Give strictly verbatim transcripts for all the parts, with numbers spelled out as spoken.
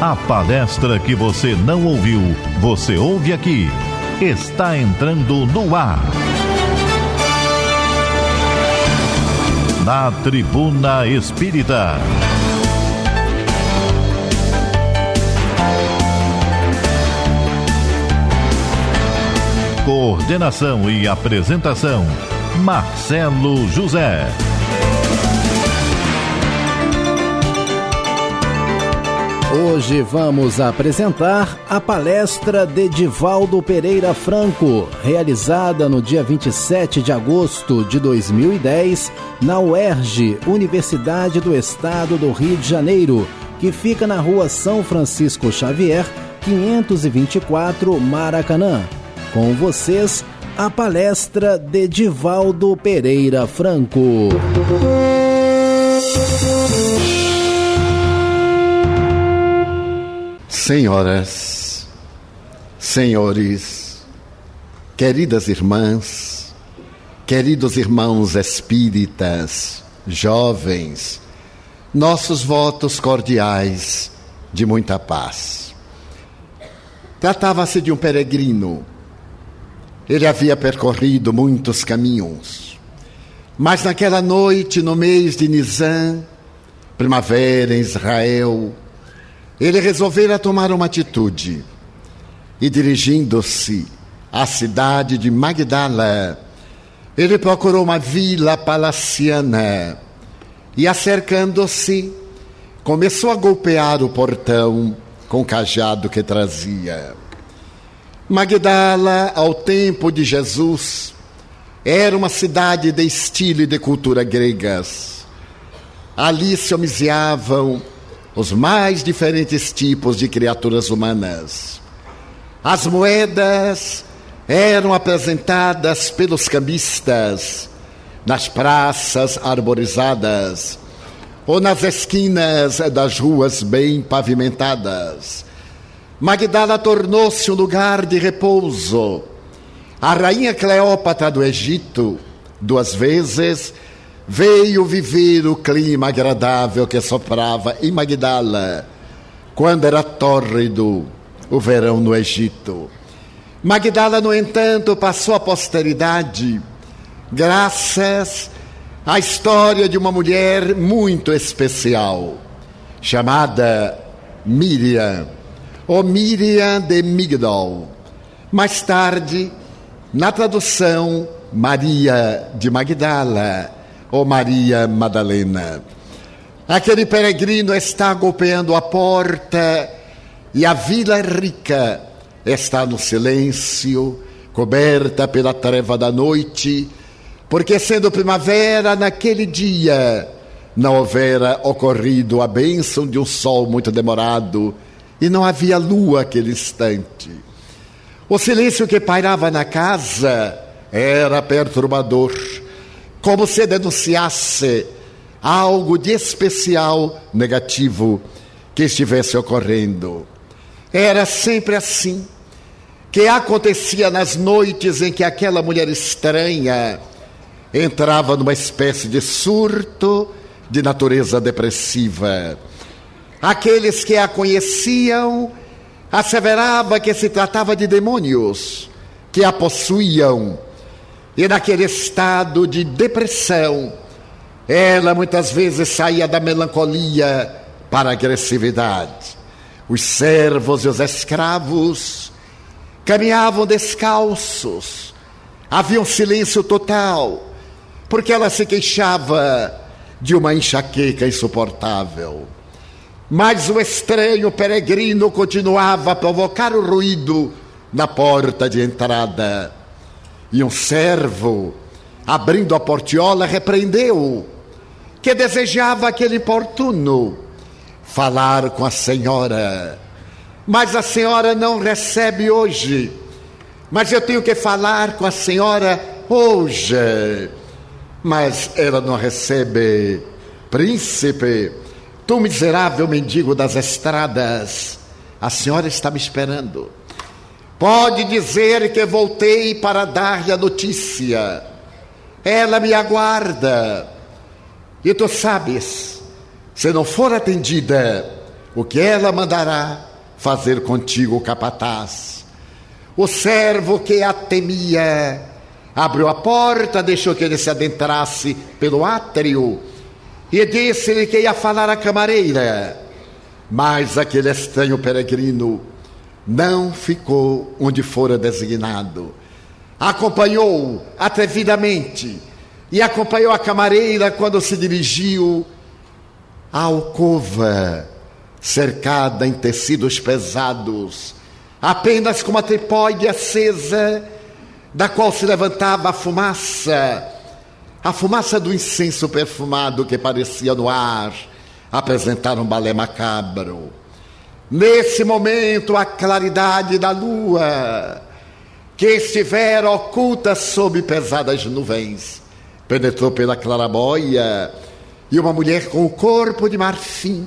A palestra que você não ouviu, você ouve aqui. Está entrando no ar. Na Tribuna Espírita. Coordenação e apresentação, Marcelo José. Hoje vamos apresentar a palestra de Edivaldo Pereira Franco, realizada no dia vinte e sete de agosto de dois mil e dez, na U E R J, Universidade do Estado do Rio de Janeiro, que fica na rua São Francisco Xavier, quinhentos e vinte e quatro, Maracanã. Com vocês, a palestra de Edivaldo Pereira Franco. Senhoras, senhores, queridas irmãs, queridos irmãos espíritas, jovens, nossos votos cordiais de muita paz. Tratava-se de um peregrino. Ele havia percorrido muitos caminhos, mas naquela noite, no mês de Nisan, primavera em Israel, ele resolvera tomar uma atitude e, dirigindo-se à cidade de Magdala, ele procurou uma vila palaciana e, acercando-se, começou a golpear o portão com o cajado que trazia. Magdala, ao tempo de Jesus, era uma cidade de estilo e de cultura gregas. Ali se homiziavam os mais diferentes tipos de criaturas humanas. As moedas eram apresentadas pelos cambistas nas praças arborizadas ou nas esquinas das ruas bem pavimentadas. Magdala tornou-se um lugar de repouso. A rainha Cleópatra do Egito, duas vezes, veio viver o clima agradável que soprava em Magdala, quando era tórrido o verão no Egito. Magdala, no entanto, passou à posteridade graças à história de uma mulher muito especial, chamada Miriam, ou Miriam de Migdol. Mais tarde, na tradução, Maria de Magdala, ou Maria Madalena. Aquele peregrino está golpeando a porta e a vila rica está no silêncio, coberta pela treva da noite, porque, sendo primavera, naquele dia não houvera ocorrido a bênção de um sol muito demorado e não havia lua aquele instante. O silêncio que pairava na casa era perturbador, como se denunciasse algo de especial negativo que estivesse ocorrendo. Era sempre assim que acontecia nas noites em que aquela mulher estranha entrava numa espécie de surto de natureza depressiva. Aqueles que a conheciam asseveravam que se tratava de demônios que a possuíam. E naquele estado de depressão, ela muitas vezes saía da melancolia para a agressividade. Os servos e os escravos caminhavam descalços. Havia um silêncio total, porque ela se queixava de uma enxaqueca insuportável. Mas o estranho peregrino continuava a provocar o ruído na porta de entrada. E um servo, abrindo a portiola, repreendeu-o, que desejava aquele importuno falar com a senhora. Mas a senhora não recebe hoje. Mas eu tenho que falar com a senhora hoje. Mas ela não recebe. Príncipe, tu miserável mendigo das estradas, a senhora está me esperando. Pode dizer que voltei para dar-lhe a notícia. Ela me aguarda. E tu sabes, se não for atendida, o que ela mandará fazer contigo, capataz. O servo que a temia abriu a porta, deixou que ele se adentrasse pelo átrio e disse-lhe que ia falar à camareira. Mas aquele estranho peregrino não ficou onde fora designado. Acompanhou atrevidamente e acompanhou a camareira quando se dirigiu à alcova, cercada em tecidos pesados, apenas com uma tripóide acesa, da qual se levantava a fumaça, a fumaça do incenso perfumado que parecia no ar apresentar um balé macabro. Nesse momento, a claridade da lua, que estivera oculta sob pesadas nuvens, penetrou pela claraboia, e uma mulher com o corpo de marfim,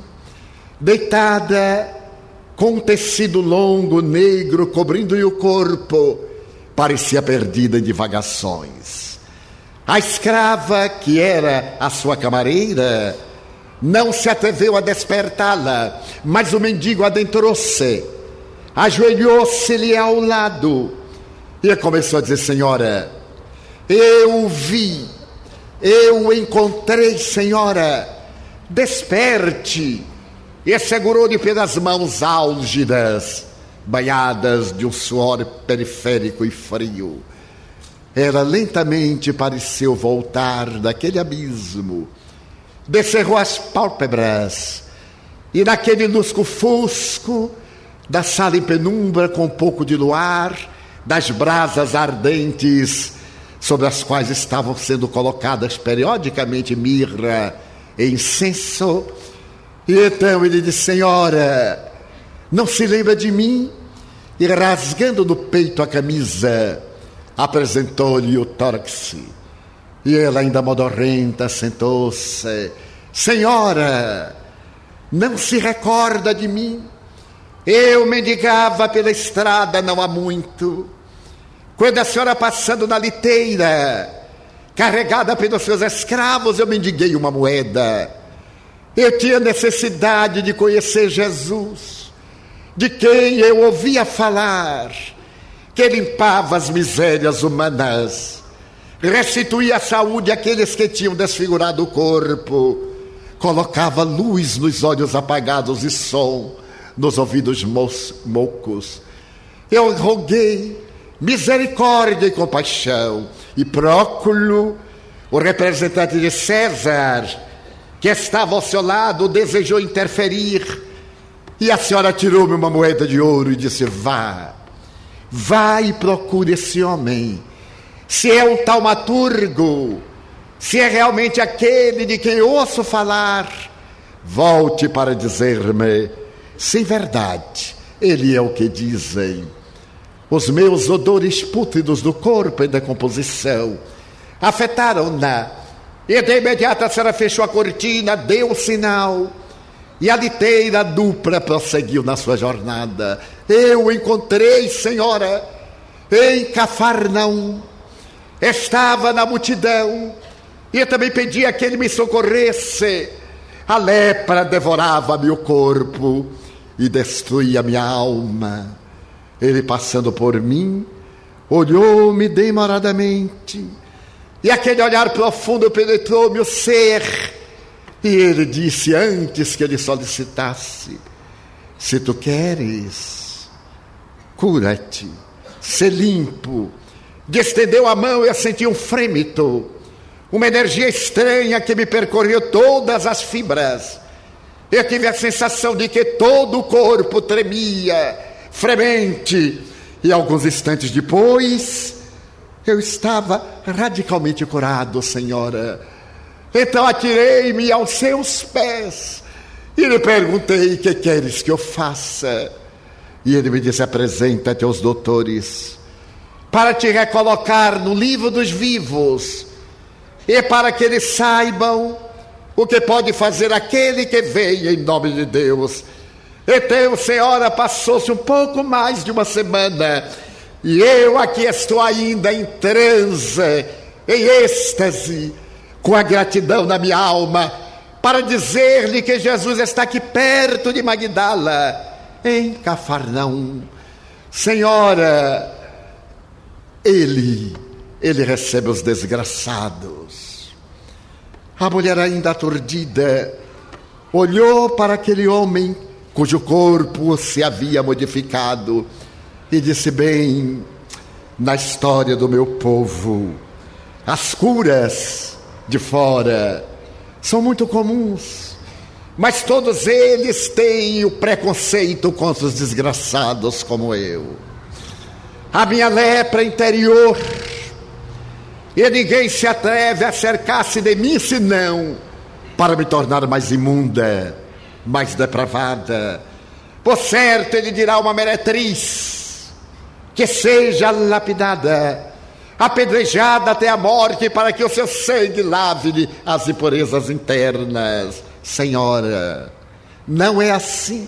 deitada com um tecido longo, negro, cobrindo-lhe o corpo, parecia perdida em divagações. A escrava, que era a sua camareira, não se atreveu a despertá-la, mas o mendigo adentrou-se, ajoelhou-se-lhe ao lado e começou a dizer: senhora, eu o vi, eu o encontrei, senhora, desperte. E segurou-lhe pelas mãos álgidas, banhadas de um suor periférico e frio. Ela lentamente pareceu voltar daquele abismo, descerrou as pálpebras e naquele lusco-fusco da sala em penumbra, com um pouco de luar, das brasas ardentes sobre as quais estavam sendo colocadas periodicamente mirra e incenso. E então ele disse: senhora, não se lembra de mim? E rasgando no peito a camisa, apresentou-lhe o tórax. E ela, ainda modorrenta, sentou-se: senhora, não se recorda de mim? Eu mendigava pela estrada não há muito, quando a senhora passando na liteira, carregada pelos seus escravos, eu mendiguei uma moeda. Eu tinha necessidade de conhecer Jesus, de quem eu ouvia falar, que limpava as misérias humanas, restituía a saúde àqueles que tinham desfigurado o corpo, colocava luz nos olhos apagados e som nos ouvidos moucos. Eu roguei misericórdia e compaixão, e Próculo, o representante de César, que estava ao seu lado, desejou interferir, e a senhora tirou-me uma moeda de ouro e disse: vá, vá e procure esse homem. Se é um taumaturgo, se é realmente aquele de quem ouço falar, volte para dizer-me se em verdade ele é o que dizem. Os meus odores pútridos do corpo em decomposição afetaram-na, e de imediato a senhora fechou a cortina, deu o sinal, e a liteira dupla prosseguiu na sua jornada. Eu o encontrei, senhora, em Cafarnaum, estava na multidão, e eu também pedi a que ele me socorresse. A lepra devorava meu corpo e destruía minha alma. Ele, passando por mim, olhou-me demoradamente, e aquele olhar profundo penetrou-me o ser, e ele disse, antes que ele solicitasse: se tu queres, cura-te, sê limpo. Estendeu a mão e eu senti um frêmito, uma energia estranha que me percorreu todas as fibras. Eu tive a sensação de que todo o corpo tremia, fremente, e alguns instantes depois eu estava radicalmente curado, senhora. Então atirei-me aos seus pés e lhe perguntei: que queres que eu faça? E ele me disse: apresenta-te aos doutores, para te recolocar no livro dos vivos, e para que eles saibam o que pode fazer aquele que vem em nome de Deus. Então, senhora, passou-se um pouco mais de uma semana, e eu aqui estou ainda em transe, em êxtase, com a gratidão na minha alma para dizer-lhe que Jesus está aqui perto de Magdala, em Cafarnaum. Senhora, ele, ele recebe os desgraçados. A mulher, ainda aturdida, olhou para aquele homem cujo corpo se havia modificado e disse: bem, na história do meu povo, as curas de fora são muito comuns, mas todos eles têm o preconceito contra os desgraçados como eu. A minha lepra interior, e ninguém se atreve a acercar-se de mim senão para me tornar mais imunda, mais depravada. Por certo, ele dirá uma meretriz que seja lapidada, apedrejada até a morte, para que o seu sangue lave-lhe as impurezas internas. Senhora, não é assim.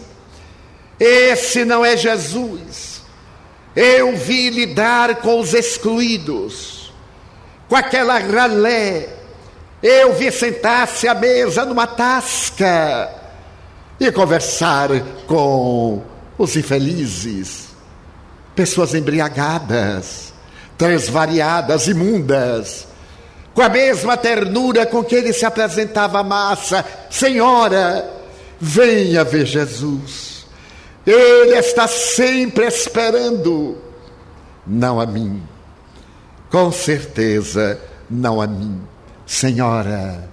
Esse não é Jesus. Eu vi lidar com os excluídos, com aquela ralé. Eu vi sentar-se à mesa numa tasca e conversar com os infelizes, pessoas embriagadas, transvariadas, imundas, com a mesma ternura com que ele se apresentava à massa. Senhora, venha ver Jesus. Ele está sempre esperando. Não a mim. Com certeza, não a mim. Senhora,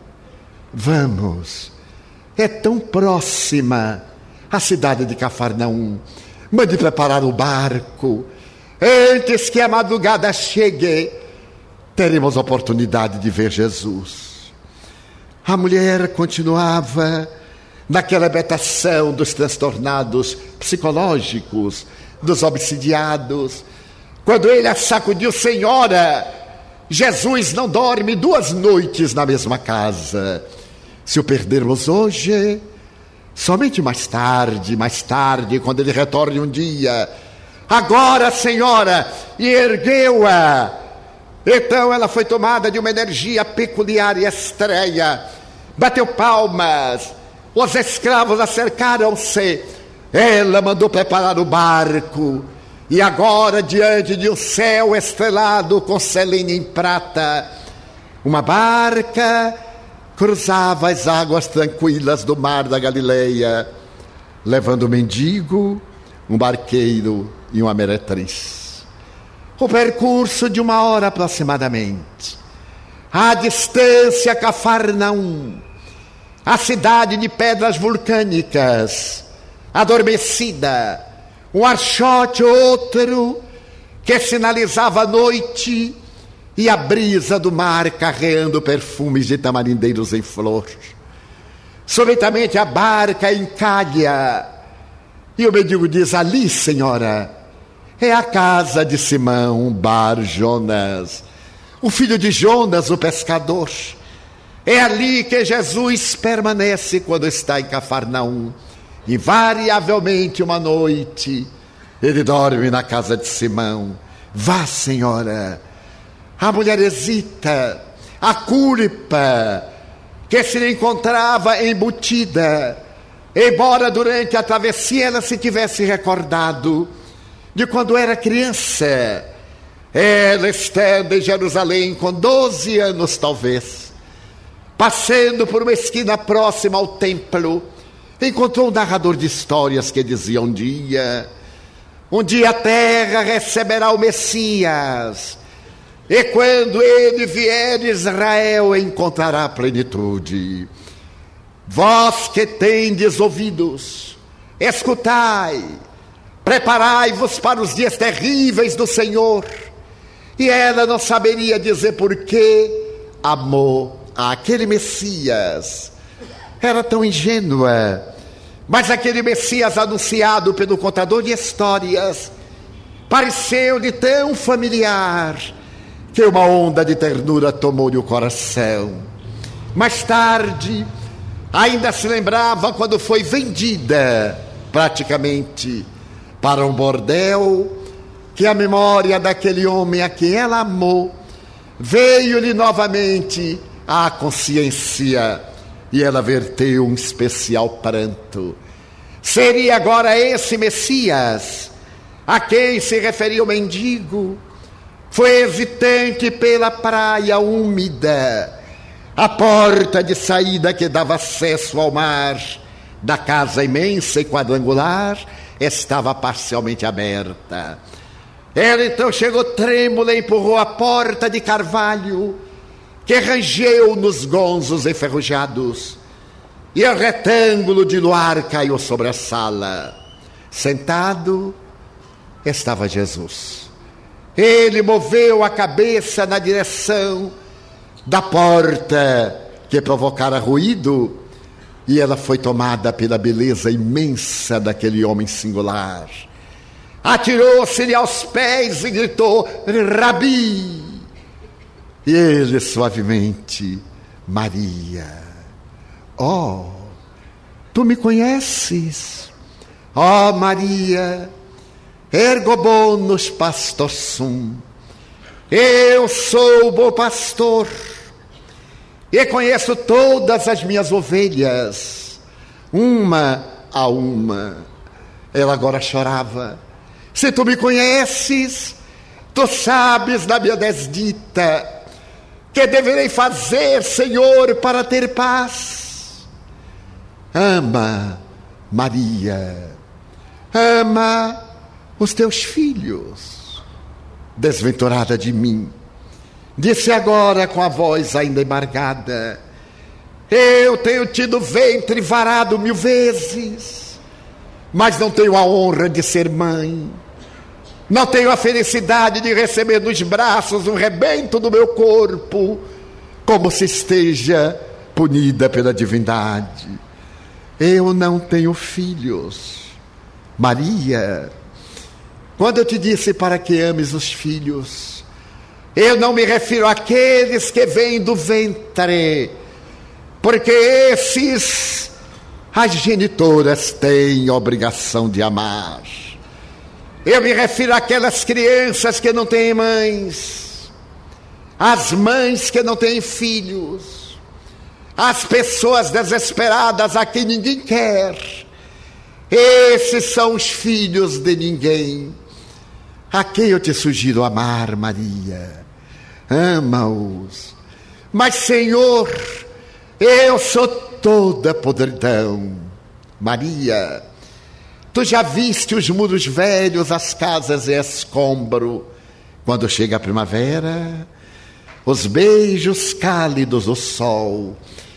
vamos. É tão próxima a cidade de Cafarnaum. Mande preparar o barco. Antes que a madrugada chegue, teremos oportunidade de ver Jesus. A mulher continuava naquela habitação dos transtornados psicológicos, dos obsidiados. Quando ele a sacudiu: senhora, Jesus não dorme duas noites na mesma casa. Se o perdermos hoje, somente mais tarde, mais tarde, quando ele retorne um dia. Agora, senhora, e ergueu-a. Então ela foi tomada de uma energia peculiar e estranha. Bateu palmas. Os escravos acercaram-se. Ela mandou preparar o barco. E agora, diante de um céu estrelado com selene em prata, uma barca cruzava as águas tranquilas do mar da Galileia, levando um mendigo, um barqueiro e uma meretriz. O percurso de uma hora aproximadamente. A distância, Cafarnaum, a cidade de pedras vulcânicas, adormecida, um archote outro que sinalizava a noite e a brisa do mar carreando perfumes de tamarindeiros em flor. Subitamente a barca encalha e o mendigo diz: ali, senhora, é a casa de Simão Bar Jonas, o filho de Jonas, o pescador. É ali que Jesus permanece quando está em Cafarnaum. Invariavelmente, uma noite, ele dorme na casa de Simão. Vá, senhora. A mulher hesita. A culpa que se lhe encontrava embutida, embora durante a travessia ela se tivesse recordado de quando era criança. Ela estando em Jerusalém com doze anos talvez, passando por uma esquina próxima ao templo, encontrou um narrador de histórias que dizia: um dia, um dia a terra receberá o Messias, e quando ele vier, Israel encontrará plenitude. Vós que tendes ouvidos, escutai, preparai-vos para os dias terríveis do Senhor. E ela não saberia dizer por que amou aquele Messias. Era tão ingênua, mas aquele Messias anunciado pelo contador de histórias pareceu-lhe tão familiar que uma onda de ternura tomou-lhe o coração. Mais tarde, ainda se lembrava quando foi vendida, praticamente, para um bordel, que a memória daquele homem a quem ela amou veio-lhe novamente à consciência. e ela verteu um especial pranto. Seria agora esse Messias a quem se referia o mendigo? Foi hesitante pela praia úmida, a porta de saída que dava acesso ao mar da casa imensa e quadrangular estava parcialmente aberta. Ela então chegou trêmula e empurrou a porta de carvalho, que rangeu nos gonzos enferrujados, e o retângulo de luar caiu sobre a sala. Sentado estava Jesus. Ele moveu a cabeça na direção da porta que provocara ruído, e ela foi tomada pela beleza imensa daquele homem singular. Atirou-se-lhe aos pés e gritou: Rabi! E ele suavemente: Maria. Oh, tu me conheces? Oh, Maria, ergo bonus pastor sum. Eu sou o bom pastor e conheço todas as minhas ovelhas, uma a uma. Ela agora chorava. Se tu me conheces, tu sabes da minha desdita, que deverei fazer, Senhor, para ter paz? Ama, Maria, ama os teus filhos. Desventurada de mim, disse agora com a voz ainda embargada: eu tenho tido ventre varado mil vezes, mas não tenho a honra de ser mãe. Não tenho a felicidade de receber nos braços um rebento do meu corpo, como se esteja punida pela divindade. Eu não tenho filhos. Maria, quando eu te disse para que ames os filhos, eu não me refiro àqueles que vêm do ventre, porque esses as genitoras têm obrigação de amar. Eu me refiro àquelas crianças que não têm mães, às mães que não têm filhos, às pessoas desesperadas a quem ninguém quer. Esses são os filhos de ninguém, a quem eu te sugiro amar, Maria. Ama-os. Mas, Senhor, eu sou toda podridão. Maria, tu já viste os muros velhos, as casas em escombro. Quando chega a primavera, os beijos cálidos do sol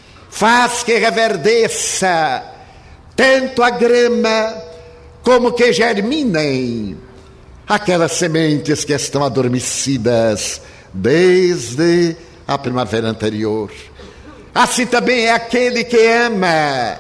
faz que reverdeça tanto a grama como que germinem aquelas sementes que estão adormecidas desde a primavera anterior. Assim também é aquele que ama,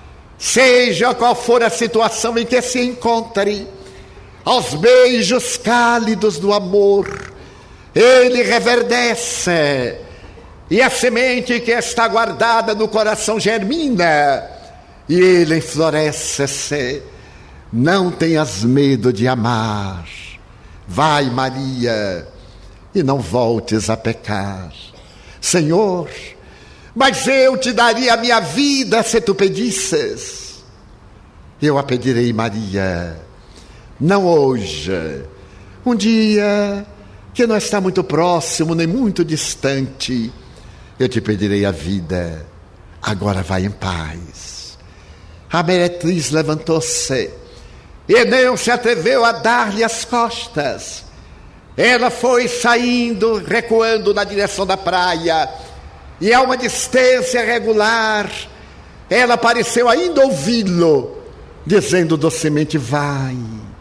seja qual for a situação em que se encontre, aos beijos cálidos do amor, ele reverdece, e a semente que está guardada no coração germina, e ele enfloresce-se. Não tenhas medo de amar. Vai, Maria, e não voltes a pecar. Senhor, mas eu te daria a minha vida se tu pedisses. Eu a pedirei, Maria, não hoje, um dia que não está muito próximo nem muito distante, eu te pedirei a vida. Agora vai em paz. A meretriz levantou-se e não se atreveu a dar-lhe as costas. Ela foi saindo, recuando na direção da praia, e a uma distância regular, ela pareceu ainda ouvi-lo, dizendo docemente: vai,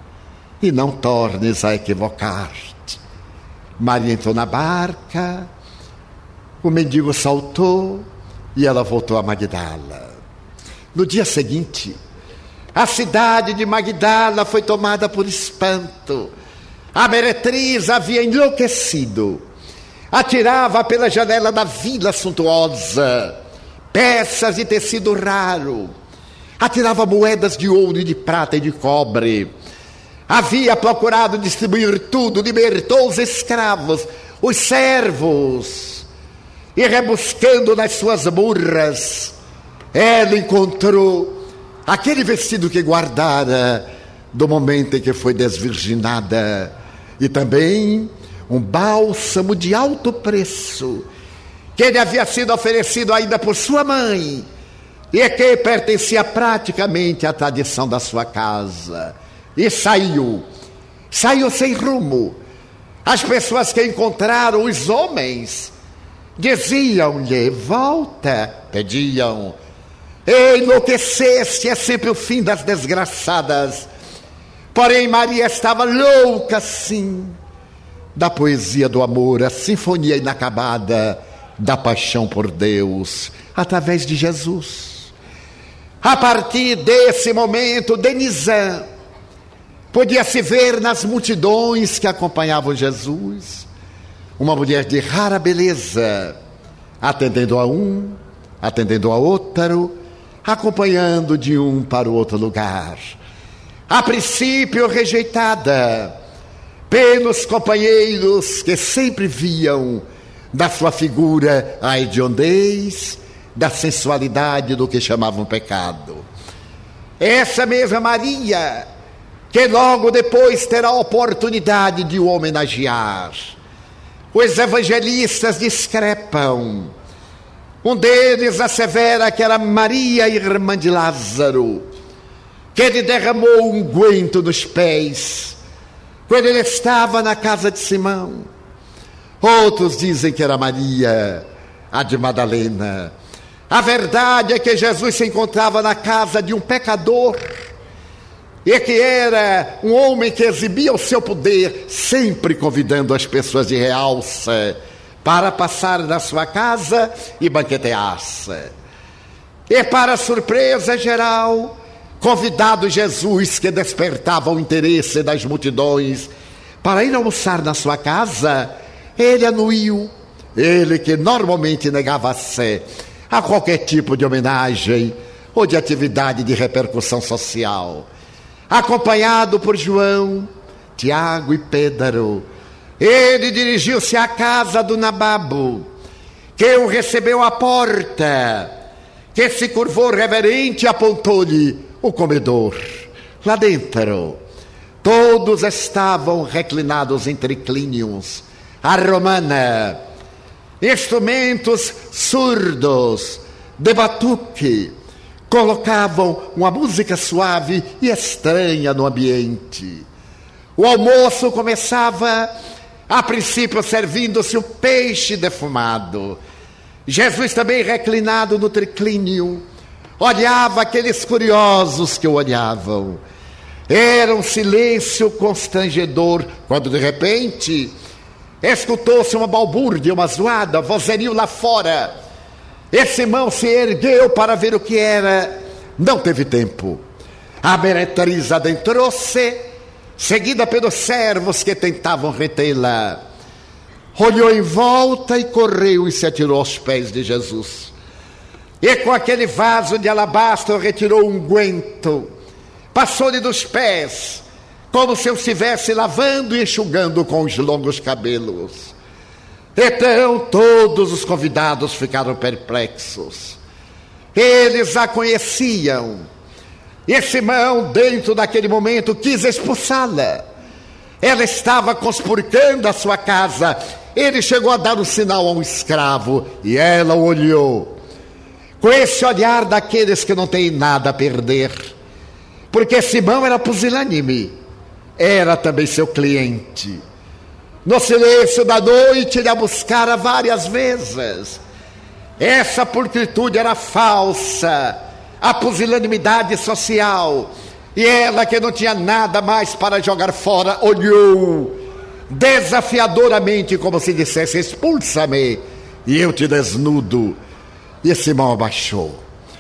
e não tornes a equivocar-te. Maria entrou na barca, o mendigo saltou, e ela voltou a Magdala. No dia seguinte, a cidade de Magdala foi tomada por espanto. A meretriz havia enlouquecido. Atirava pela janela da vila suntuosa peças de tecido raro. Atirava moedas de ouro e de prata e de cobre. Havia procurado distribuir tudo, libertou os escravos, os servos, e rebuscando nas suas burras, ela encontrou aquele vestido que guardara do momento em que foi desvirginada, e também um bálsamo de alto preço, que lhe havia sido oferecido ainda por sua mãe, e que pertencia praticamente à tradição da sua casa. E saiu, saiu sem rumo. As pessoas que encontraram, os homens, diziam-lhe: volta, pediam. Enlouqueceste é sempre o fim das desgraçadas. Porém, Maria estava louca, sim, da poesia do amor, a sinfonia inacabada da paixão por Deus, através de Jesus. A partir desse momento, Denizan podia se ver nas multidões que acompanhavam Jesus, uma mulher de rara beleza, atendendo a um, atendendo a outro, acompanhando de um para o outro lugar. A princípio rejeitada pelos companheiros que sempre viam da sua figura a hediondez, da sensualidade do que chamavam pecado. Essa mesma Maria, que logo depois terá a oportunidade de o homenagear. Os evangelistas discrepam. Um deles assevera que era Maria, irmã de Lázaro, que lhe derramou um unguento nos pés quando ele estava na casa de Simão. Outros dizem que era Maria, a de Madalena. A verdade é que Jesus se encontrava na casa de um pecador, e que era um homem que exibia o seu poder, sempre convidando as pessoas de realça para passar na sua casa e banquetear-se. E para surpresa geral, convidado Jesus, que despertava o interesse das multidões para ir almoçar na sua casa, ele anuiu, ele que normalmente negava-se a qualquer tipo de homenagem ou de atividade de repercussão social. Acompanhado por João, Tiago e Pedro, ele dirigiu-se à casa do nababo, que o recebeu à porta, que se curvou reverente e apontou-lhe o comedor. Lá dentro, todos estavam reclinados em triclínios à romana, instrumentos surdos de batuque colocavam uma música suave e estranha no ambiente. O almoço começava, a princípio, servindo-se o peixe defumado. Jesus, também reclinado no triclínio, olhava aqueles curiosos que o olhavam. Era um silêncio constrangedor, quando de repente escutou-se uma balbúrdia, uma zoada, vozerio lá fora. E Simão se ergueu para ver o que era. Não teve tempo. A meretriz adentrou-se, seguida pelos servos que tentavam retê-la. Olhou em volta e correu e se atirou aos pés de Jesus. E com aquele vaso de alabastro retirou um unguento, passou-lhe dos pés, como se eu estivesse lavando e enxugando com os longos cabelos. Então todos os convidados ficaram perplexos. Eles a conheciam. E Simão, dentro daquele momento, quis expulsá-la. Ela estava conspurcando a sua casa. Ele chegou a dar um sinal a um escravo e ela o olhou com esse olhar daqueles que não têm nada a perder, porque Simão era pusilânime, era também seu cliente. No silêncio da noite ele a buscara várias vezes. Essa pulcritude era falsa, a pusilanimidade social, e ela, que não tinha nada mais para jogar fora, olhou desafiadoramente, como se dissesse: expulsa-me e eu te desnudo. E Simão abaixou,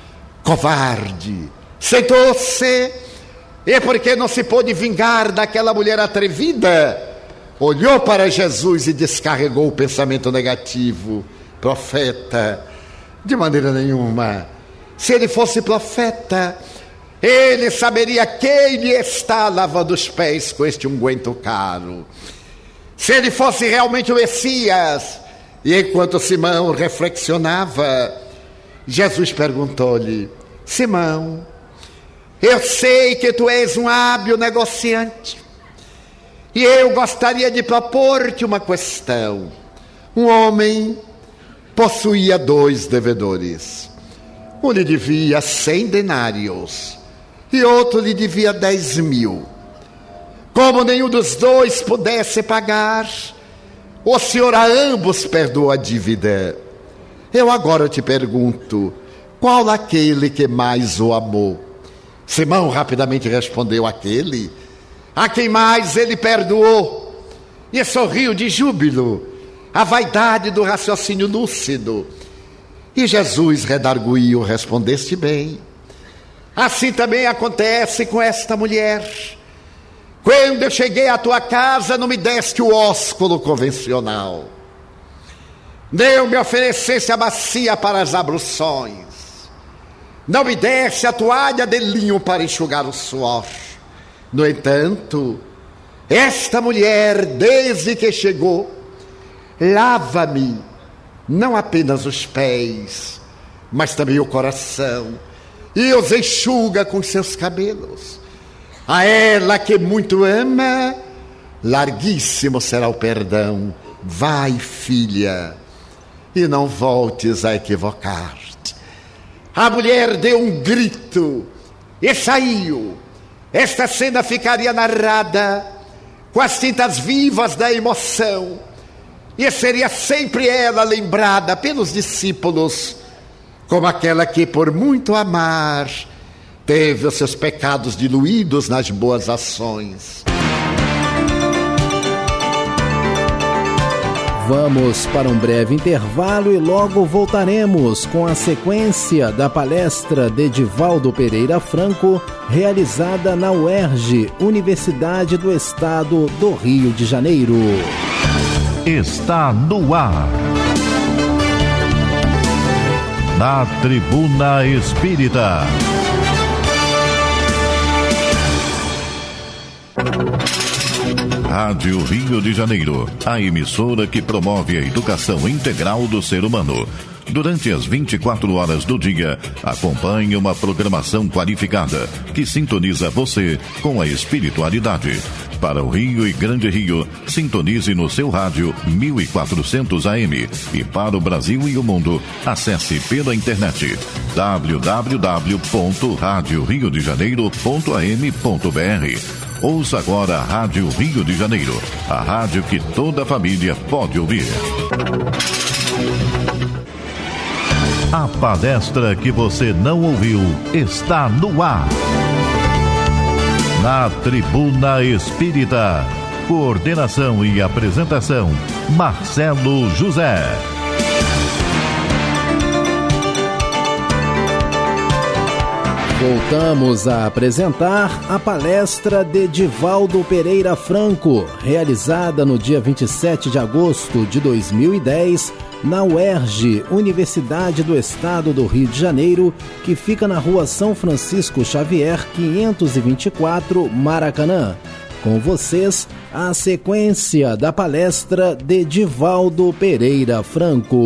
covarde, sentou-se, e porque não se pôde vingar daquela mulher atrevida, olhou para Jesus e descarregou o pensamento negativo. Profeta, de maneira nenhuma. Se ele fosse profeta, ele saberia quem lhe está lavando os pés com este unguento caro. Se ele fosse realmente o Messias. E enquanto Simão reflexionava, Jesus perguntou-lhe: Simão, eu sei que tu és um hábil negociante, e eu gostaria de propor-te uma questão. Um homem possuía dois devedores. Um lhe devia cem denários e outro lhe devia dez mil. Como nenhum dos dois pudesse pagar, o Senhor a ambos perdoou a dívida. Eu agora te pergunto, qual aquele que mais o amou? Simão rapidamente respondeu: aquele a quem mais ele perdoou, e sorriu de júbilo, a vaidade do raciocínio lúcido. E Jesus redarguiu: respondeste bem. Assim também acontece com esta mulher. Quando eu cheguei à tua casa, não me deste o ósculo convencional, nem me oferecesse a bacia para as abluções, não me deste a toalha de linho para enxugar o suor. No entanto, esta mulher, desde que chegou, lava-me não apenas os pés, mas também o coração, e os enxuga com seus cabelos. A ela que muito ama, larguíssimo será o perdão. Vai, filha, e não voltes a equivocar-te. A mulher deu um grito e saiu. Esta cena ficaria narrada com as tintas vivas da emoção, e seria sempre ela lembrada pelos discípulos como aquela que, por muito amar, teve os seus pecados diluídos nas boas ações. Vamos para um breve intervalo e logo voltaremos com a sequência da palestra de Edivaldo Pereira Franco, realizada na U E R J, Universidade do Estado do Rio de Janeiro. Está no ar. Na Tribuna Espírita. Rádio Rio de Janeiro, a emissora que promove a educação integral do ser humano. Durante as vinte e quatro horas do dia, acompanhe uma programação qualificada que sintoniza você com a espiritualidade. Para o Rio e Grande Rio, sintonize no seu rádio mil e quatrocentos A M. E para o Brasil e o mundo, acesse pela internet w w w ponto rádio rio de janeiro ponto a m ponto b r. Ouça agora a Rádio Rio de Janeiro, a rádio que toda família pode ouvir. A palestra que você não ouviu está no ar. Na Tribuna Espírita. Coordenação e apresentação, Marcelo José. Voltamos a apresentar a palestra de Edivaldo Pereira Franco, realizada no dia vinte e sete de agosto de dois mil e dez, na U E R J, Universidade do Estado do Rio de Janeiro, que fica na rua São Francisco Xavier, quinhentos e vinte e quatro, Maracanã. Com vocês, a sequência da palestra de Edivaldo Pereira Franco.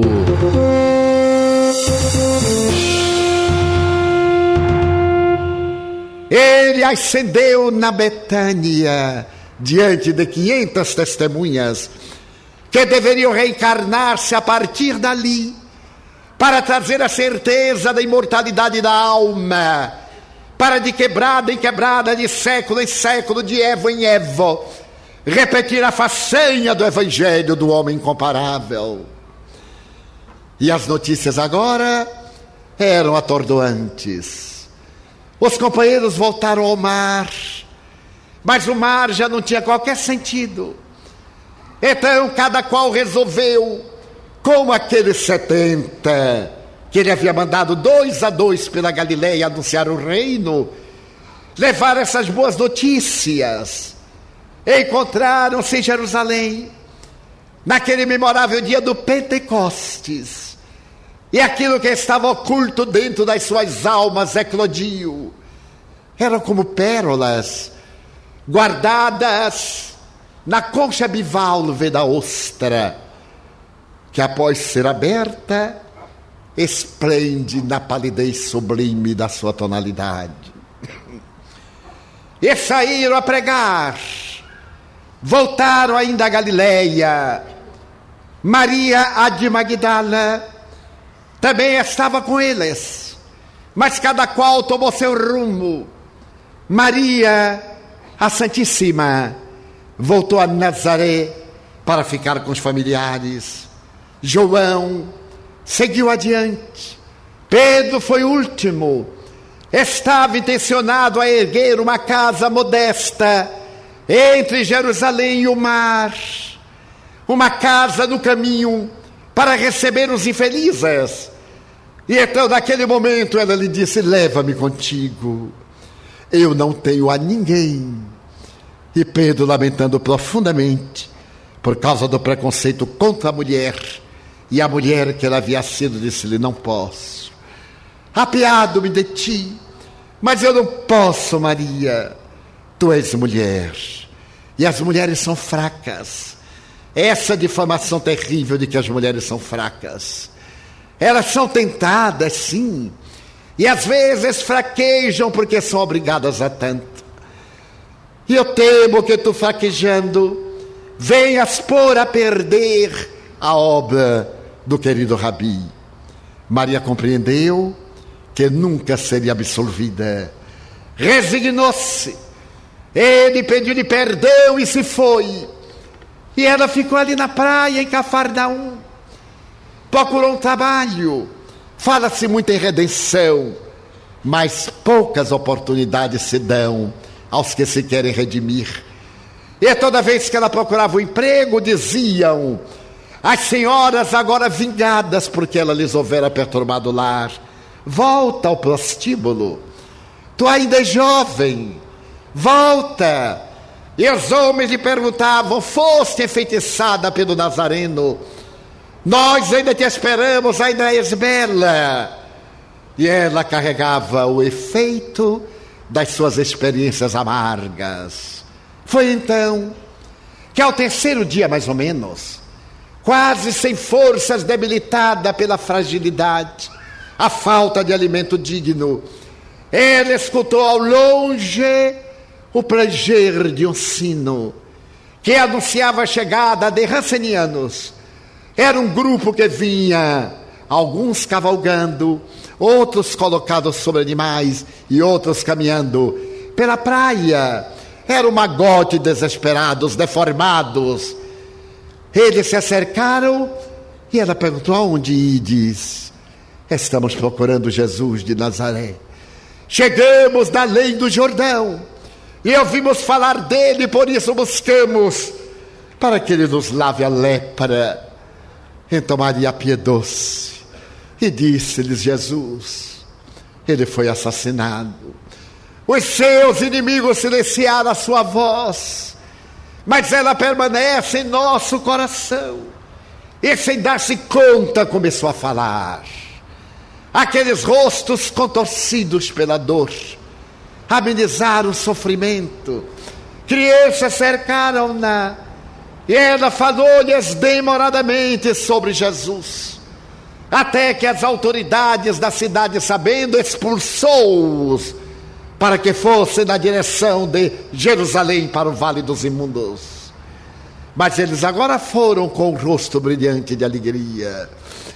Ele ascendeu na Betânia, diante de quinhentas testemunhas, que deveriam reencarnar-se a partir dali, para trazer a certeza da imortalidade da alma, para de quebrada em quebrada, de século em século, de evo em evo, repetir a façanha do evangelho do homem incomparável. E as notícias agora eram atordoantes. Os companheiros voltaram ao mar, mas o mar já não tinha qualquer sentido. Então cada qual resolveu, como aqueles setenta, que ele havia mandado dois a dois pela Galileia anunciar o reino, levar essas boas notícias. Encontraram-se em Jerusalém, naquele memorável dia do Pentecostes, e aquilo que estava oculto dentro das suas almas eclodiu. Eram como pérolas guardadas na concha bivalve da ostra, que após ser aberta, esplende na palidez sublime da sua tonalidade. E saíram a pregar, voltaram ainda a Galileia. Maria, a de Magdala, também estava com eles, mas cada qual tomou seu rumo. Maria, a Santíssima, voltou a Nazaré para ficar com os familiares. João seguiu adiante. Pedro foi o último. Estava intencionado a erguer uma casa modesta entre Jerusalém e o mar, uma casa no caminho para receber os infelizes. E então, naquele momento, ela lhe disse: leva-me contigo, eu não tenho a ninguém. E Pedro, lamentando profundamente por causa do preconceito contra a mulher, e a mulher que ela havia sido, disse-lhe: não posso, apiado-me de ti, mas eu não posso, Maria, tu és mulher, e as mulheres são fracas. Essa difamação terrível de que as mulheres são fracas, elas são tentadas, sim, e às vezes fraquejam porque são obrigadas a tanto. E eu temo que tu, fraquejando, venhas pôr a perder a obra do querido Rabi. Maria compreendeu que nunca seria absolvida. Resignou-se. Ele pediu-lhe perdão e se foi. E ela ficou ali na praia, em Cafarnaum. Procurou um trabalho. Fala-se muito em redenção, mas poucas oportunidades se dão aos que se querem redimir. E toda vez que ela procurava um emprego, diziam: as senhoras agora vingadas porque ela lhes houvera perturbado o lar, volta ao prostíbulo, tu ainda és jovem, volta. E os homens lhe perguntavam: foste enfeitiçada pelo Nazareno, nós ainda te esperamos, ainda és bela. E ela carregava o efeito das suas experiências amargas. Foi então que, ao terceiro dia mais ou menos, quase sem forças, debilitada pela fragilidade, a falta de alimento digno, ela escutou ao longe o pranger de um sino que anunciava a chegada de rancenianos. Era um grupo que vinha, alguns cavalgando, outros colocados sobre animais e outros caminhando pela praia. Era um magote desesperados, deformados. Eles se acercaram e ela perguntou: aonde ides? Estamos procurando Jesus de Nazaré. Chegamos da além do Jordão e ouvimos falar dele, por isso buscamos, para que ele nos lave a lepra. Então Maria apiedou-se e disse-lhes: Jesus, ele foi assassinado. Os seus inimigos silenciaram a sua voz, mas ela permanece em nosso coração. E sem dar-se conta começou a falar. Aqueles rostos contorcidos pela dor amenizaram o sofrimento. Crianças cercaram-na e ela falou-lhes demoradamente sobre Jesus, até que as autoridades da cidade, sabendo, expulsou-os para que fossem na direção de Jerusalém, para o Vale dos Imundos. Mas eles agora foram com o rosto brilhante de alegria.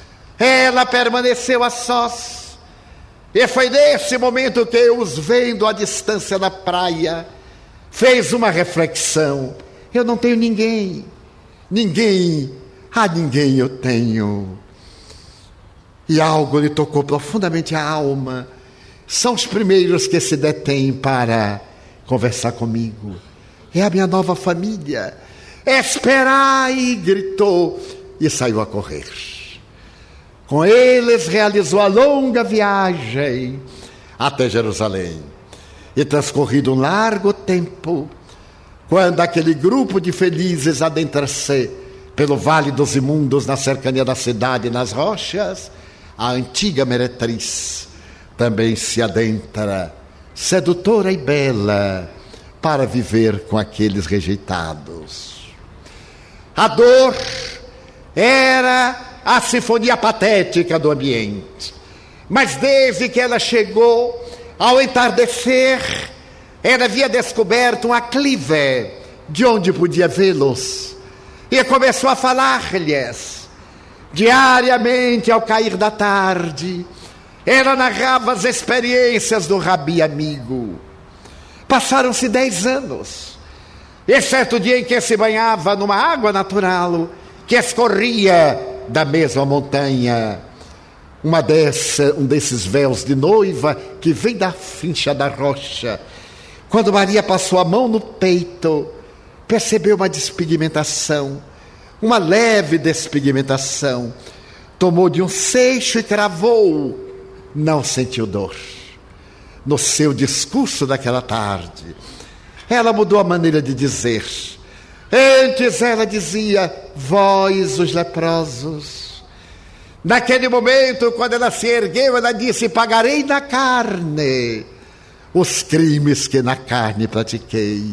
Ela permaneceu a sós, e foi nesse momento que, os vendo à distância na praia, fez uma reflexão: eu não tenho ninguém, ninguém, a ninguém eu tenho. E algo lhe tocou profundamente a alma. São os primeiros que se detêm para conversar comigo. É a minha nova família. Esperai, gritou, e saiu a correr. Com eles realizou a longa viagem até Jerusalém. E transcorrido um largo tempo, quando aquele grupo de felizes adentra-se pelo Vale dos Imundos, na cercania da cidade, nas rochas, a antiga meretriz também se adentra, sedutora e bela, para viver com aqueles rejeitados. A dor era a sinfonia patética do ambiente. Mas desde que ela chegou, ao entardecer, ela havia descoberto um aclive de onde podia vê-los. E começou a falar-lhes. Diariamente, ao cair da tarde, ela narrava as experiências do rabi amigo. Passaram-se dez anos. E certo dia em que se banhava numa água natural que escorria da mesma montanha, uma dessa, um desses véus de noiva que vem da fincha da rocha. Quando Maria passou a mão no peito, percebeu uma despigmentação, uma leve despigmentação. Tomou de um seixo e cravou. Não sentiu dor. No seu discurso daquela tarde, ela mudou a maneira de dizer. Antes ela dizia, vós os leprosos. Naquele momento, quando ela se ergueu, ela disse, pagarei na carne os crimes que na carne pratiquei.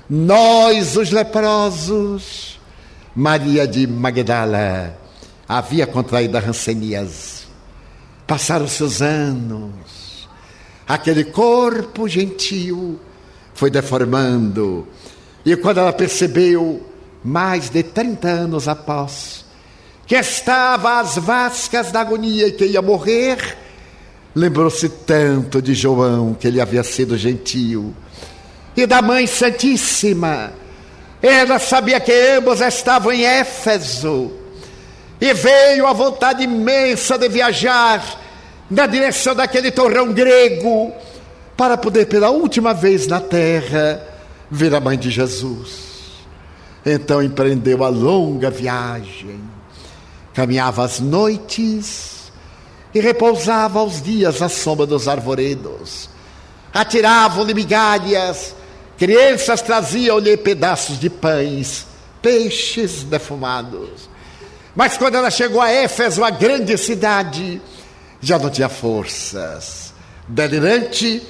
Nós, os leprosos. Maria de Magdala havia contraído a hanseníase. Passaram-se os anos. Aquele corpo gentil foi deformando. E quando ela percebeu, mais de trinta anos após, que estava às vascas da agonia e que ia morrer, lembrou-se tanto de João, que ele havia sido gentil, e da Mãe Santíssima. Ela sabia que ambos estavam em Éfeso, e veio a vontade imensa de viajar na direção daquele torrão grego, para poder pela última vez na terra ver a Mãe de Jesus. Então empreendeu a longa viagem, caminhava às noites e repousava aos dias à sombra dos arvoredos. Atiravam-lhe migalhas, crianças traziam-lhe pedaços de pães, peixes defumados. Mas quando ela chegou a Éfeso, a grande cidade, já não tinha forças. Delirante,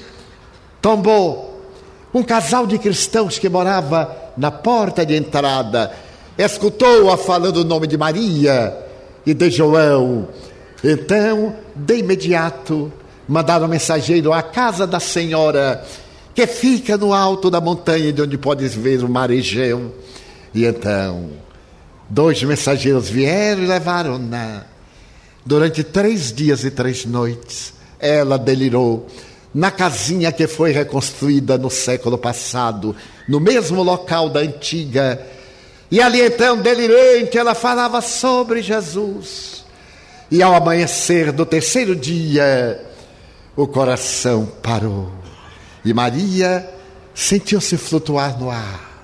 tombou. Um casal de cristãos que morava na porta de entrada escutou-a falando o nome de Maria e de João. Então, de imediato, mandaram um mensageiro à casa da senhora, que fica no alto da montanha, de onde podes ver o mar Egeu. E então, dois mensageiros vieram e levaram-na. Durante três dias e três noites, ela delirou na casinha que foi reconstruída no século passado, no mesmo local da antiga. E ali então, delirante, ela falava sobre Jesus. E ao amanhecer do terceiro dia, o coração parou. E Maria sentiu-se flutuar no ar.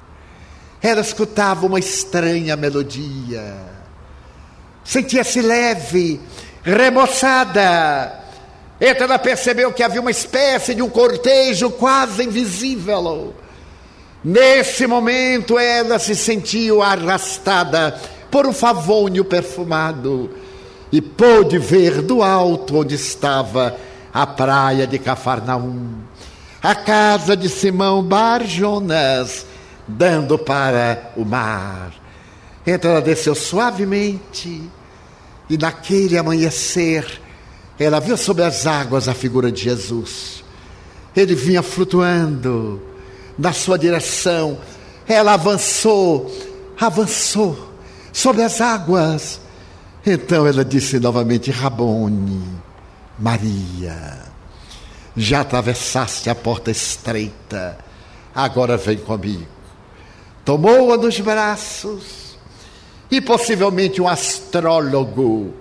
Ela escutava uma estranha melodia. Sentia-se leve, remoçada. Então ela percebeu que havia uma espécie de um cortejo quase invisível. Nesse momento ela se sentiu arrastada por um favônio perfumado e pôde ver do alto onde estava a praia de Cafarnaum, a casa de Simão Bar Jonas, dando para o mar. Então ela desceu suavemente e naquele amanhecer ela viu sobre as águas a figura de Jesus. Ele vinha flutuando na sua direção. Ela avançou, avançou sobre as águas. Então ela disse novamente, Rabone, Maria, já atravessaste a porta estreita, agora vem comigo. Tomou-a nos braços e possivelmente um astrólogo,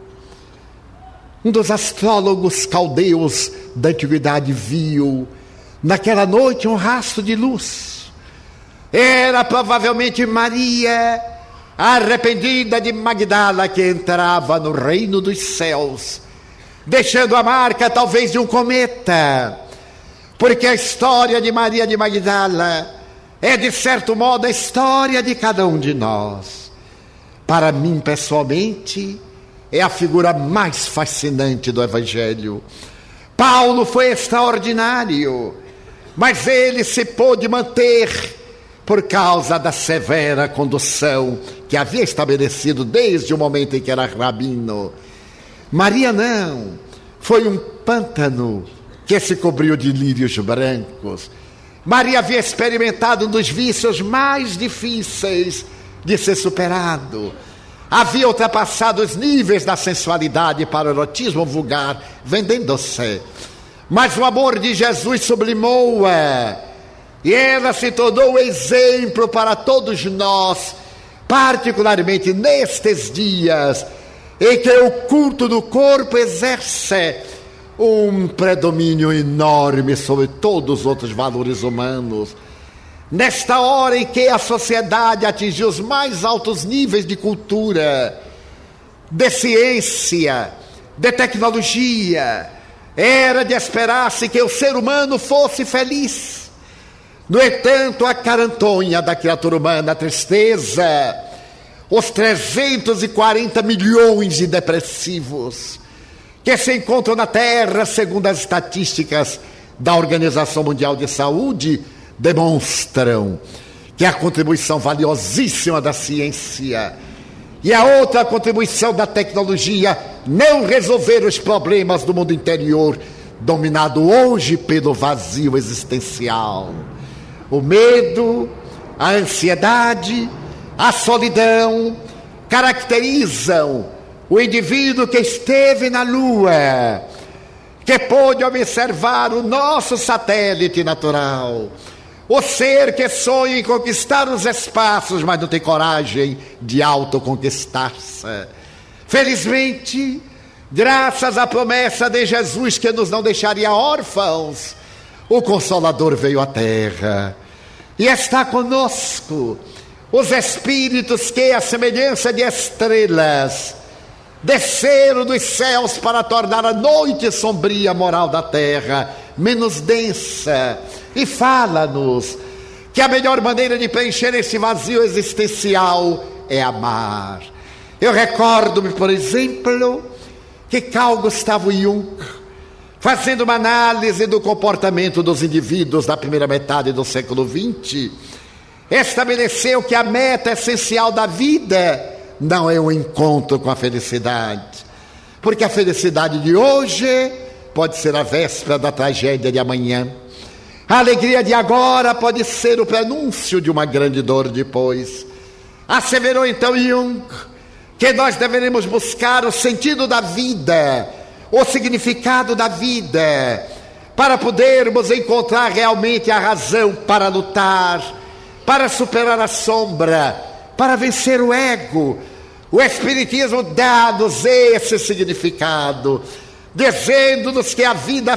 um dos astrólogos caldeus da antiguidade, viu naquela noite um rastro de luz. Era provavelmente Maria, arrependida de Magdala, que entrava no reino dos céus, deixando a marca talvez de um cometa, porque a história de Maria de Magdala é de certo modo a história de cada um de nós. Para mim pessoalmente é a figura mais fascinante do Evangelho. Paulo foi extraordinário, mas ele se pôde manter por causa da severa condução que havia estabelecido desde o momento em que era rabino. Maria não, foi um pântano que se cobriu de lírios brancos. Maria havia experimentado um dos vícios mais difíceis de ser superado. Havia ultrapassado os níveis da sensualidade para o erotismo vulgar, vendendo-se. Mas o amor de Jesus sublimou-a, e ela se tornou exemplo para todos nós, particularmente nestes dias em que o culto do corpo exerce um predomínio enorme sobre todos os outros valores humanos. Nesta hora em que a sociedade atingiu os mais altos níveis de cultura, de ciência, de tecnologia, era de esperar-se que o ser humano fosse feliz. No entanto, a carantonha da criatura humana, a tristeza, os trezentos e quarenta milhões de depressivos que se encontram na Terra, segundo as estatísticas da Organização Mundial de Saúde, demonstram que a contribuição valiosíssima da ciência e a outra contribuição da tecnologia não resolveram os problemas do mundo interior, dominado hoje pelo vazio existencial. O medo, a ansiedade, a solidão caracterizam o indivíduo que esteve na Lua, que pôde observar o nosso satélite natural, o ser que sonha em conquistar os espaços, mas não tem coragem de autoconquistar-se. Felizmente, graças à promessa de Jesus que nos não deixaria órfãos, o Consolador veio à Terra e está conosco. Os espíritos que, à semelhança de estrelas, desceram dos céus para tornar a noite sombria moral da terra menos densa, e fala-nos que a melhor maneira de preencher esse vazio existencial é amar. Eu recordo-me, por exemplo, que Carl Gustav Jung, fazendo uma análise do comportamento dos indivíduos da primeira metade do século vinte, estabeleceu que a meta essencial da vida não é o encontro com a felicidade, porque a felicidade de hoje pode ser a véspera da tragédia de amanhã. A alegria de agora pode ser o prenúncio de uma grande dor depois. Asseverou então Jung que nós deveremos buscar o sentido da vida, o significado da vida, para podermos encontrar realmente a razão para lutar, para superar a sombra, para vencer o ego. O Espiritismo dá-nos esse significado, dizendo-nos que a vida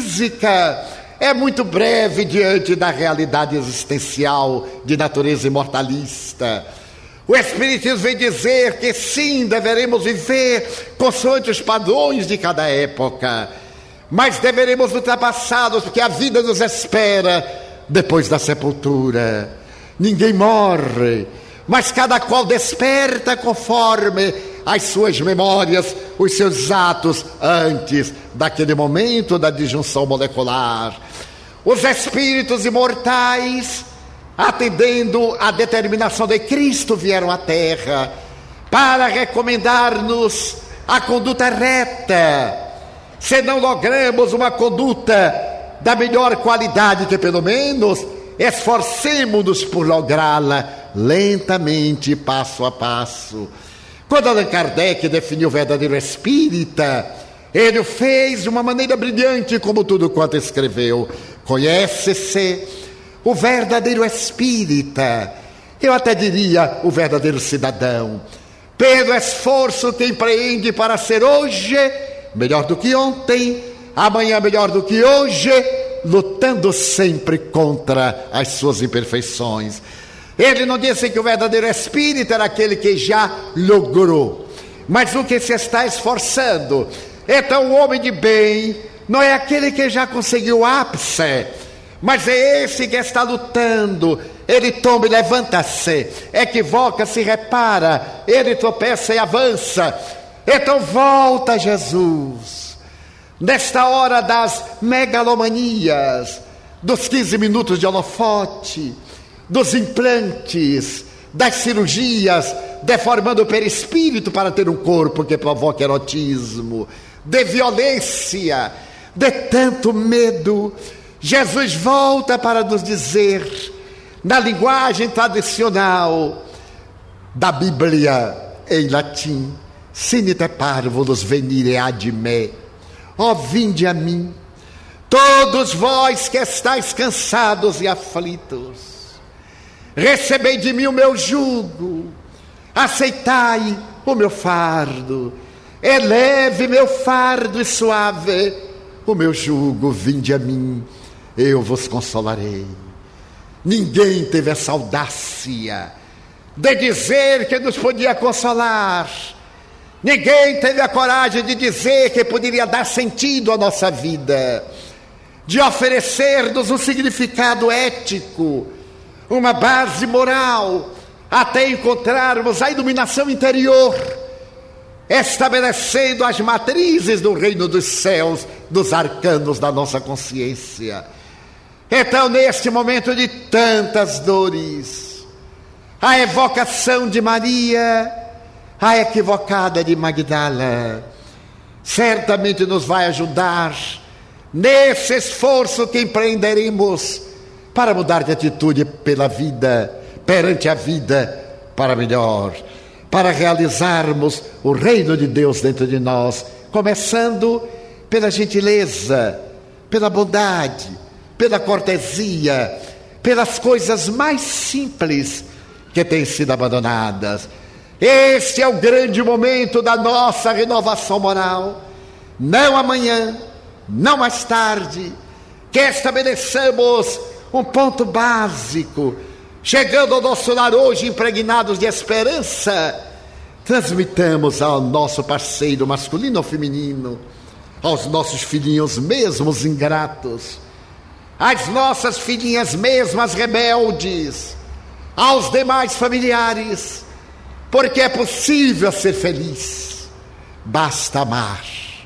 física é muito breve diante da realidade existencial de natureza imortalista. O Espiritismo vem dizer que sim, deveremos viver consoante os padrões de cada época, mas deveremos ultrapassá-los, porque a vida nos espera depois da sepultura. Ninguém morre, mas cada qual desperta conforme as suas memórias, os seus atos antes daquele momento da disjunção molecular. Os espíritos imortais, atendendo à determinação de Cristo, vieram à Terra para recomendar-nos a conduta reta. Se não logramos uma conduta da melhor qualidade, que pelo menos esforcemo-nos por lográ-la lentamente, passo a passo. Quando Allan Kardec definiu o verdadeiro espírita, ele o fez de uma maneira brilhante, como tudo quanto escreveu. Conhece-se o verdadeiro espírita, eu até diria o verdadeiro cidadão, pelo esforço que empreende para ser hoje melhor do que ontem, amanhã melhor do que hoje, lutando sempre contra as suas imperfeições. Ele não disse que o verdadeiro espírito era aquele que já logrou, mas o que se está esforçando. Então o homem de bem não é aquele que já conseguiu o ápice, mas é esse que está lutando. Ele toma e levanta-se, equivoca-se, repara, ele tropeça e avança. Então volta Jesus. Nesta hora das megalomanias, dos quinze minutos de holofote, dos implantes, das cirurgias, deformando o perispírito para ter um corpo que provoca erotismo, de violência, de tanto medo. Jesus volta para nos dizer, na linguagem tradicional da Bíblia em latim, Sinite parvulus venire ad me, ó vinde a mim, todos vós que estáis cansados e aflitos, recebei de mim o meu jugo, aceitai o meu fardo, é leve meu fardo e suave o meu jugo, vinde a mim, eu vos consolarei. Ninguém teve essa audácia de dizer que nos podia consolar. Ninguém teve a coragem de dizer que poderia dar sentido à nossa vida, de oferecer-nos um significado ético, uma base moral, até encontrarmos a iluminação interior, estabelecendo as matrizes do reino dos céus, dos arcanos da nossa consciência. Então, neste momento de tantas dores, a evocação de Maria, a equivocada de Magdala, certamente nos vai ajudar nesse esforço que empreenderemos para mudar de atitude pela vida, perante a vida, para melhor, para realizarmos o reino de Deus dentro de nós, começando pela gentileza, pela bondade, pela cortesia, pelas coisas mais simples que têm sido abandonadas. Este é o grande momento da nossa renovação moral. Não amanhã, não mais tarde, que estabeleçamos um ponto básico, chegando ao nosso lar hoje impregnados de esperança, transmitamos ao nosso parceiro masculino ou feminino, aos nossos filhinhos mesmos ingratos, às nossas filhinhas mesmas rebeldes, aos demais familiares, porque é possível ser feliz, basta amar.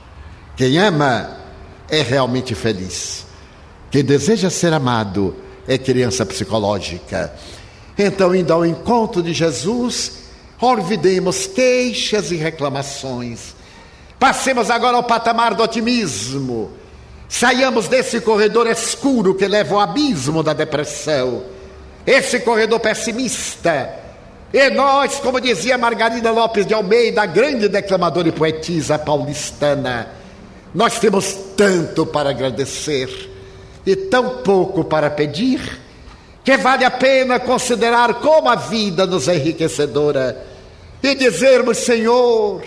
Quem ama é realmente feliz. Quem deseja ser amado é criança psicológica. Então, indo ao encontro de Jesus, olvidemos queixas e reclamações. Passemos agora ao patamar do otimismo. Saiamos desse corredor escuro que leva ao abismo da depressão, esse corredor pessimista. E nós, como dizia Margarida Lopes de Almeida, a grande declamadora e poetisa paulistana, nós temos tanto para agradecer e tão pouco para pedir, que vale a pena considerar como a vida nos é enriquecedora e dizermos: Senhor,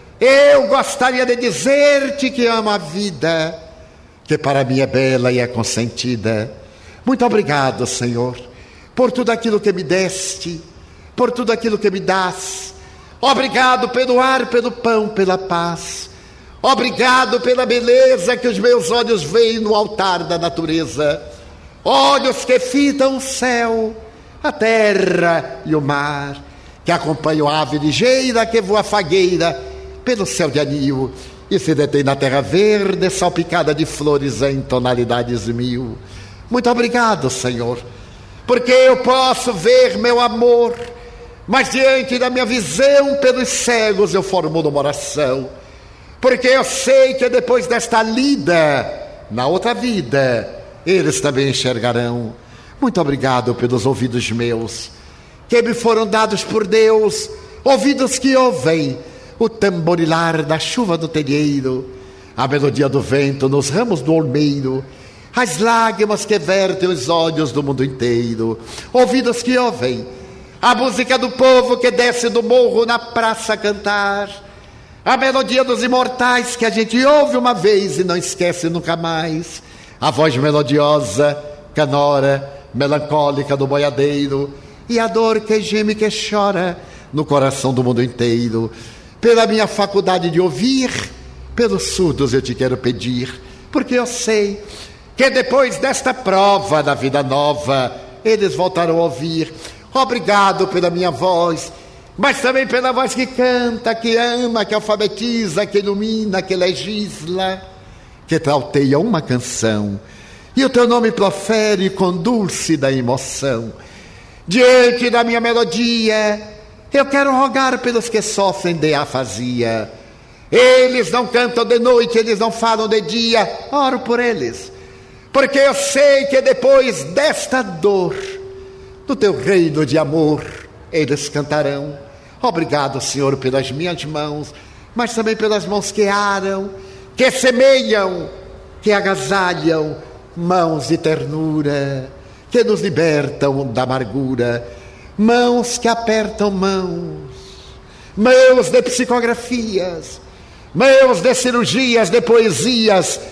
eu gostaria de dizer-te que amo a vida, que para mim é bela e é consentida. Muito obrigado, Senhor, por tudo aquilo que me deste, por tudo aquilo que me dás. Obrigado pelo ar, pelo pão, pela paz. Obrigado pela beleza que os meus olhos veem no altar da natureza. Olhos que fitam o céu, a terra e o mar, que acompanham a ave ligeira que voa fagueira pelo céu de anil e se detém na terra verde, salpicada de flores em tonalidades mil. Muito obrigado, Senhor, porque eu posso ver meu amor, mas diante da minha visão pelos cegos eu formulo uma oração, porque eu sei que depois desta lida, na outra vida, eles também enxergarão. Muito obrigado pelos ouvidos meus, que me foram dados por Deus, ouvidos que ouvem o tamborilar da chuva do telheiro, a melodia do vento nos ramos do olmeiro, as lágrimas que vertem os olhos do mundo inteiro, ouvidos que ouvem a música do povo que desce do morro na praça a cantar, a melodia dos imortais que a gente ouve uma vez e não esquece nunca mais, a voz melodiosa, canora, melancólica do boiadeiro, e a dor que geme e que chora no coração do mundo inteiro. Pela minha faculdade de ouvir, pelos surdos eu te quero pedir, porque eu sei que depois desta prova da vida nova, eles voltarão a ouvir. Obrigado pela minha voz, mas também pela voz que canta, que ama, que alfabetiza, que ilumina, que legisla, que trauteia uma canção, e o teu nome profere com dulce da emoção. Diante da minha melodia, eu quero rogar pelos que sofrem de afasia. Eles não cantam de noite, eles não falam de dia. Oro por eles, porque eu sei que depois desta dor, no teu reino de amor, eles cantarão. Obrigado, Senhor, pelas minhas mãos, mas também pelas mãos que aram, que semeiam, que agasalham, mãos de ternura, que nos libertam da amargura, mãos que apertam mãos, mãos de psicografias, mãos de cirurgias, de poesias,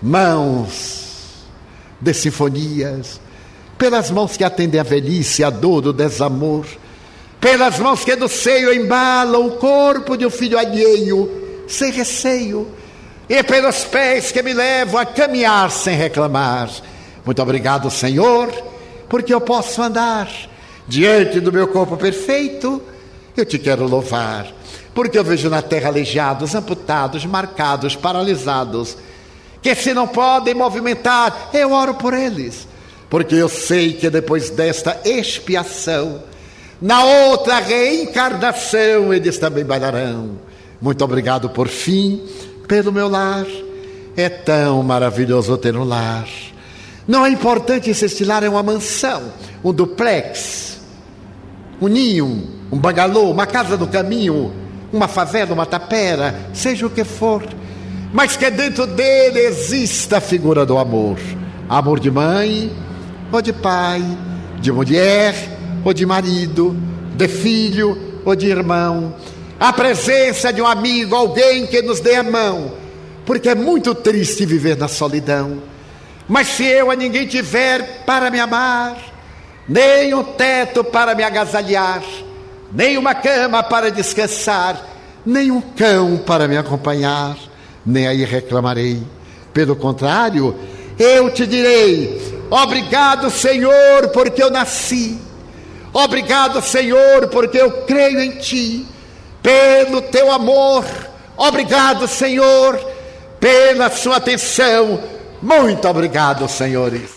mãos de sinfonias, pelas mãos que atendem a velhice, a dor, o desamor, pelas mãos que do seio embalam o corpo de um filho alheio, sem receio, e pelos pés que me levam a caminhar sem reclamar. Muito obrigado, Senhor, porque eu posso andar diante do meu corpo perfeito. Eu te quero louvar, porque eu vejo na terra aleijados, amputados, marcados, paralisados, que se não podem movimentar, eu oro por eles, porque eu sei que depois desta expiação, na outra reencarnação, eles também bailarão. Muito obrigado por fim, pelo meu lar. É tão maravilhoso ter um lar. Não é importante se este lar é uma mansão, um duplex, um ninho, um bangalô, uma casa do caminho, uma favela, uma tapera, seja o que for, mas que dentro dele exista a figura do amor. Amor de mãe ou de pai, de mulher ou de marido, de filho ou de irmão. A presença de um amigo, alguém que nos dê a mão, porque é muito triste viver na solidão. Mas se eu a ninguém tiver para me amar, nem um teto para me agasalhar, nem uma cama para descansar, nem um cão para me acompanhar, nem aí reclamarei. Pelo contrário, eu te direi: obrigado, Senhor, porque eu nasci. Obrigado, Senhor, porque eu creio em Ti, pelo Teu amor. Obrigado, Senhor, pela Sua atenção. Muito obrigado, senhores.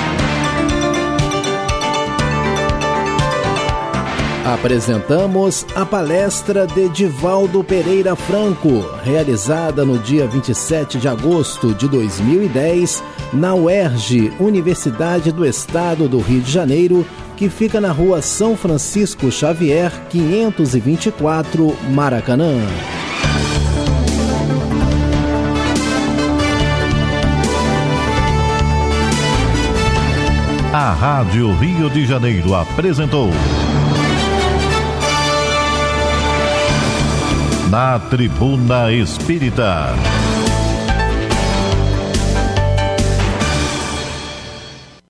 Apresentamos a palestra de Divaldo Pereira Franco, realizada no dia vinte e sete de agosto de dois mil e dez, na U E R J, Universidade do Estado do Rio de Janeiro, que fica na rua São Francisco Xavier, quinhentos e vinte e quatro, Maracanã. A Rádio Rio de Janeiro apresentou Na Tribuna Espírita